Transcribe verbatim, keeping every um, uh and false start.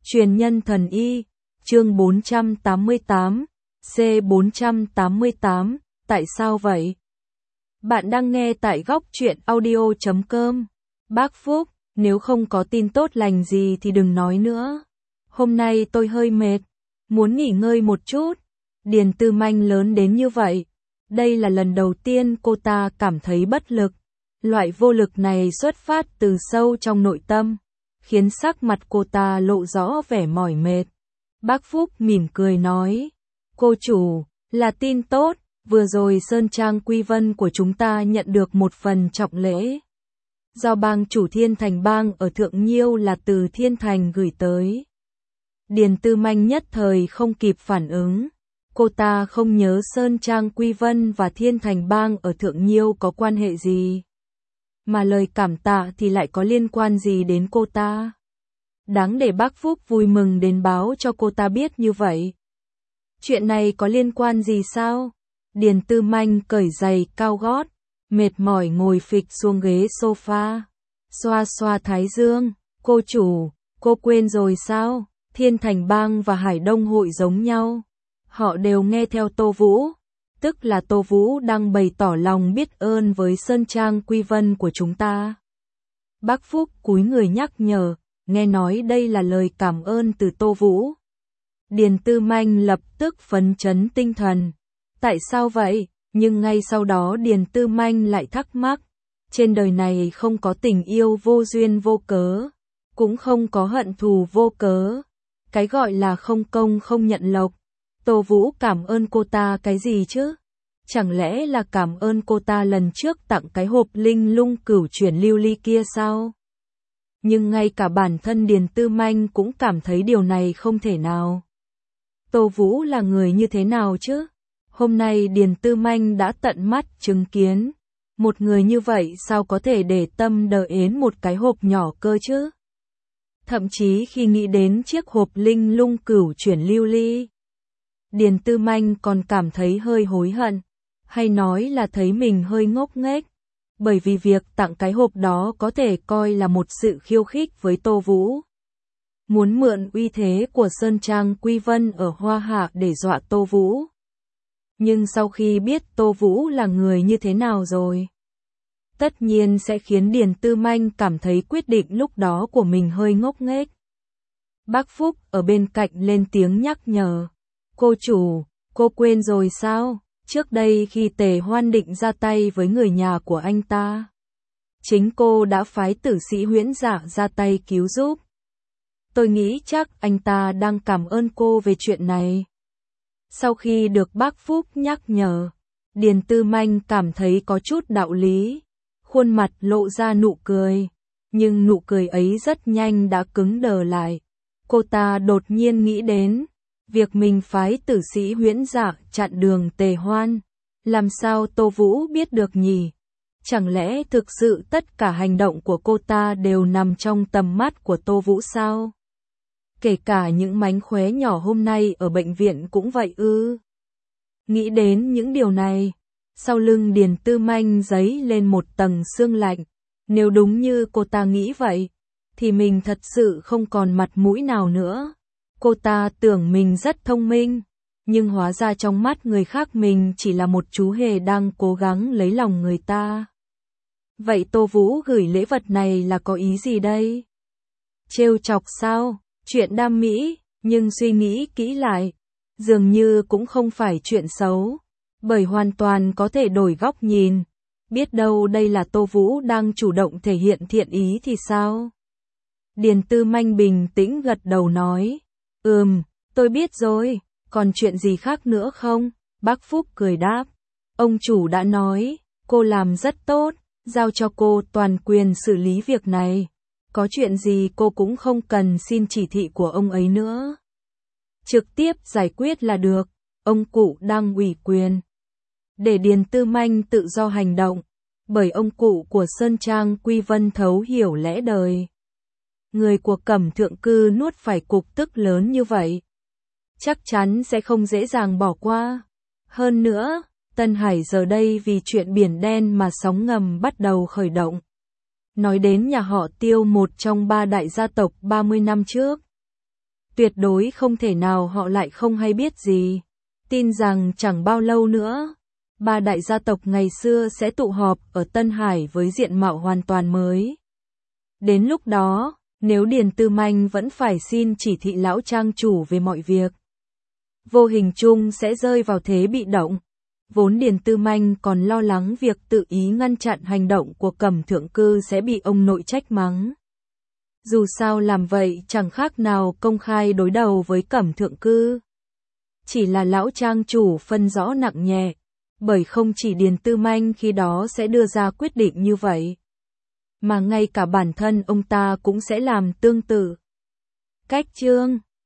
Truyền nhân thần y, chương bốn trăm tám mươi tám, C bốn trăm tám mươi tám, tại sao vậy? Bạn đang nghe tại góc truyện audio chấm com. Bác Phúc, nếu không có tin tốt lành gì thì đừng nói nữa. Hôm nay tôi hơi mệt, muốn nghỉ ngơi một chút. Điền Tư Manh lớn đến như vậy. Đây là lần đầu tiên cô ta cảm thấy bất lực. Loại vô lực này xuất phát từ sâu trong nội tâm, khiến sắc mặt cô ta lộ rõ vẻ mỏi mệt. Bác Phúc mỉm cười nói, cô chủ, là tin tốt, vừa rồi Sơn Trang Quy Vân của chúng ta nhận được một phần trọng lễ. Do bang chủ Thiên Thành bang ở Thượng Nhiêu là từ Thiên Thành gửi tới. Điền Tư Manh nhất thời không kịp phản ứng. Cô ta không nhớ Sơn Trang Quy Vân và Thiên Thành bang ở Thượng Nhiêu có quan hệ gì. Mà lời cảm tạ thì lại có liên quan gì đến cô ta. Đáng để bác Phúc vui mừng đến báo cho cô ta biết như vậy. Chuyện này có liên quan gì sao? Điền Tư Manh cởi giày cao gót, mệt mỏi ngồi phịch xuống ghế sofa, xoa xoa thái dương. Cô chủ, cô quên rồi sao? Thiên Thành bang và Hải Đông hội giống nhau. Họ đều nghe theo Tô Vũ. Tức là Tô Vũ đang bày tỏ lòng biết ơn với Sơn Trang Quy Vân của chúng ta. Bác Phúc cúi người nhắc nhở, nghe nói đây là lời cảm ơn từ Tô Vũ. Điền Tư Manh lập tức phấn chấn tinh thần. Tại sao vậy? Nhưng ngay sau đó Điền Tư Manh lại thắc mắc. Trên đời này không có tình yêu vô duyên vô cớ, cũng không có hận thù vô cớ. Cái gọi là không công không nhận lộc. Tô Vũ cảm ơn cô ta cái gì chứ? Chẳng lẽ là cảm ơn cô ta lần trước tặng cái hộp linh lung cửu chuyển lưu ly kia sao? Nhưng ngay cả bản thân Điền Tư Manh cũng cảm thấy điều này không thể nào. Tô Vũ là người như thế nào chứ? Hôm nay Điền Tư Manh đã tận mắt chứng kiến. Một người như vậy sao có thể để tâm đờ ến một cái hộp nhỏ cơ chứ? Thậm chí khi nghĩ đến chiếc hộp linh lung cửu chuyển lưu ly, Điền Tư Manh còn cảm thấy hơi hối hận, hay nói là thấy mình hơi ngốc nghếch, bởi vì việc tặng cái hộp đó có thể coi là một sự khiêu khích với Tô Vũ. Muốn mượn uy thế của Sơn Trang Quy Vân ở Hoa Hạ để dọa Tô Vũ. Nhưng sau khi biết Tô Vũ là người như thế nào rồi, tất nhiên sẽ khiến Điền Tư Manh cảm thấy quyết định lúc đó của mình hơi ngốc nghếch. Bác Phúc ở bên cạnh lên tiếng nhắc nhở. Cô chủ, cô quên rồi sao? Trước đây khi Tề Hoan định ra tay với người nhà của anh ta, chính cô đã phái tử sĩ Huyễn Dạ ra tay cứu giúp. Tôi nghĩ chắc anh ta đang cảm ơn cô về chuyện này. Sau khi được bác Phúc nhắc nhở, Điền Tư Manh cảm thấy có chút đạo lý, khuôn mặt lộ ra nụ cười, nhưng nụ cười ấy rất nhanh đã cứng đờ lại. Cô ta đột nhiên nghĩ đến việc mình phái tử sĩ Huyễn Dạ chặn đường Tề Hoan, làm sao Tô Vũ biết được nhỉ? Chẳng lẽ thực sự tất cả hành động của cô ta đều nằm trong tầm mắt của Tô Vũ sao? Kể cả những mánh khóe nhỏ hôm nay ở bệnh viện cũng vậy ư? Nghĩ đến những điều này, sau lưng Điền Tư Manh dấy lên một tầng sương lạnh. Nếu đúng như cô ta nghĩ vậy, thì mình thật sự không còn mặt mũi nào nữa. Cô ta tưởng mình rất thông minh, nhưng hóa ra trong mắt người khác mình chỉ là một chú hề đang cố gắng lấy lòng người ta. Vậy Tô Vũ gửi lễ vật này là có ý gì đây? Trêu chọc sao? Chuyện đam mỹ, nhưng suy nghĩ kỹ lại, dường như cũng không phải chuyện xấu, bởi hoàn toàn có thể đổi góc nhìn. Biết đâu đây là Tô Vũ đang chủ động thể hiện thiện ý thì sao? Điền Tư Manh bình tĩnh gật đầu nói. Ừm, tôi biết rồi, còn chuyện gì khác nữa không? Bác Phúc cười đáp. Ông chủ đã nói, cô làm rất tốt, giao cho cô toàn quyền xử lý việc này. Có chuyện gì cô cũng không cần xin chỉ thị của ông ấy nữa. Trực tiếp giải quyết là được, ông cụ đang ủy quyền. Để Điền Tư Manh tự do hành động, bởi ông cụ của Sơn Trang Quy Vân thấu hiểu lẽ đời. Người của Cẩm Thượng Cư nuốt phải cục tức lớn như vậy, chắc chắn sẽ không dễ dàng bỏ qua. Hơn nữa, Tân Hải giờ đây vì chuyện biển đen mà sóng ngầm bắt đầu khởi động. Nói đến nhà họ Tiêu, một trong ba đại gia tộc ba mươi năm trước, Tuyệt đối không thể nào họ lại không hay biết gì. Tin rằng chẳng bao lâu nữa, ba đại gia tộc ngày xưa sẽ tụ họp ở Tân Hải với diện mạo hoàn toàn mới. Đến lúc đó, nếu Điền Tư Manh vẫn phải xin chỉ thị lão trang chủ về mọi việc, vô hình chung sẽ rơi vào thế bị động. Vốn Điền Tư Manh còn lo lắng việc tự ý ngăn chặn hành động của Cẩm Thượng Cư sẽ bị ông nội trách mắng. Dù sao làm vậy chẳng khác nào công khai đối đầu với Cẩm Thượng Cư. Chỉ là lão trang chủ phân rõ nặng nhẹ, bởi không chỉ Điền Tư Manh khi đó sẽ đưa ra quyết định như vậy, mà ngay cả bản thân ông ta cũng sẽ làm tương tự. Cách chương